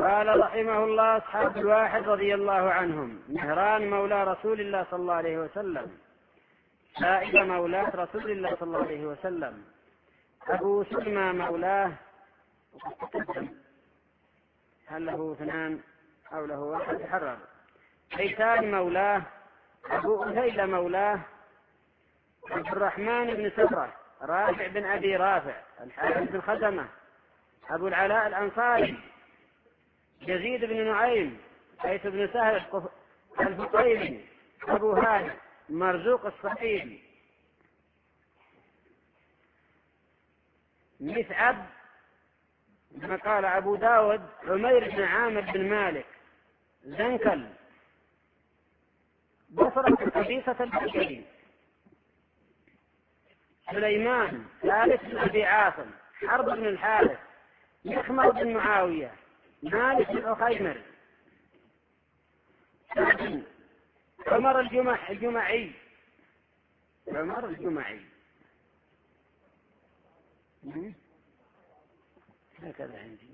قال رحمه الله: أصحاب الواحد رضي الله عنهم: مهران مولى رسول الله صلى الله عليه وسلم، سائبة مولاة رسول الله صلى الله عليه وسلم، أبو سلمى مولاه. هل له اثنان أو له واحد؟ حرر. حيتان مولاه، أبو أهيل مولاه، عبد الرحمن بن سفرة، رافع بن أبي رافع، الحارث بن خزمة، أبو العلاء الأنصاري، يزيد بن نعيم، قيس بن سهل الفقيري، أبو هانئ، مرزوق الصحيبي، مسعد، كما قال أبو داود، عمير بن عامر بن مالك، زنكل، بصرة قبيصة البشري، سليمان، ثالث بن أبي عاصم، حرب بن الحارث، يخمر بن معاوية، مالك بن أخيمر، عمر الجمعي، عمر الجمعي، هكذا عندي.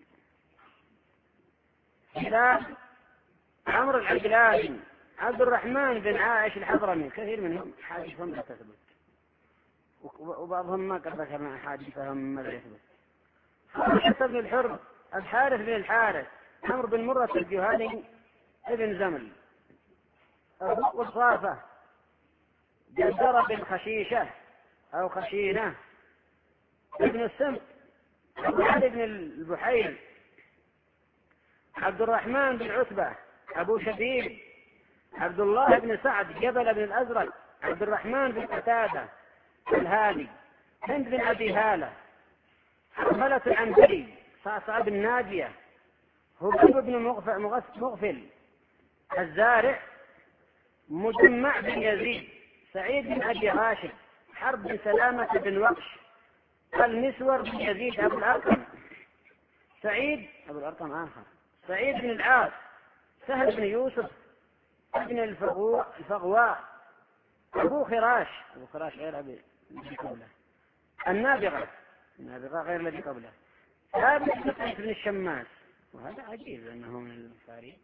هلال، عمرو العجلاني، عبد الرحمن بن عائش الحضرمي. كثير منهم حادثهم لا تثبت، وبعضهم ما قد ذكرنا حادثهم ما لا يثبت. حسن بن الحر، الحارث بن الحارث، عمرو بن مرة الجهني ابن زمل، أبو الصافة، جندرة بن خشيشة أو خشينة، ابن السمت، علي بن البحير، عبد الرحمن بن عتبة، أبو شبيب، عبد الله بن سعد، جبل بن الأزرق، عبد الرحمن بن قتادة الهادي، هند بن أبي هالة، حرملة العنبري، صعصع بن ناجية، هبيب بن مغفل، الزارع، مجمع بن يزيد، سعيد بن أبي راشد، حرب بن سلامة بن وقش، المسور بن يزيد أبو الأرقم، سعيد أبو الأرقم آخر، سعيد بن العاص، سهل بن يوسف ابن الفغواء، أبو خراش غير أبي قبله، النابغة غير الذي قبله، ثابت بن قيس بن الشماس. وهذا عجيب أنه من الفاري.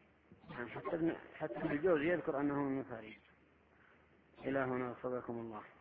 حتى ابن الجوزي يذكر أنه من الفاري. إلى هنا وفقكم الله.